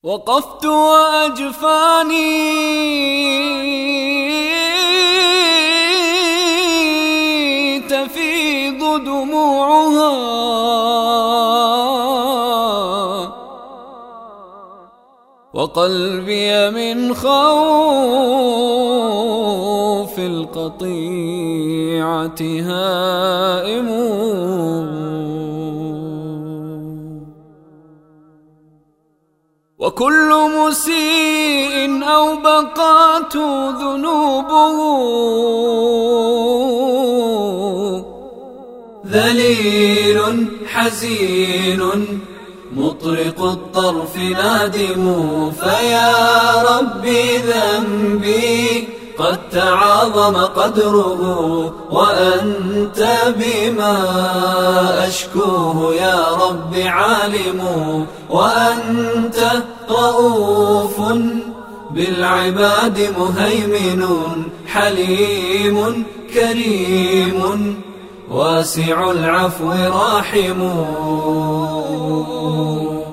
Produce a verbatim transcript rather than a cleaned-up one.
وقفت وأجفاني تفيض دموعها، وقلبي من خوف القطيعة هائم. وكل مسيء أو بقات ذنوبه ذليل حزين مطرق الطرف نادم. فيا ربي ذنبي قد تعاظم قدره، وأنت بما أشكوه يا رب عالم. وأنت رؤوف بالعباد مهيمن، حليم كريم واسع العفو راحم.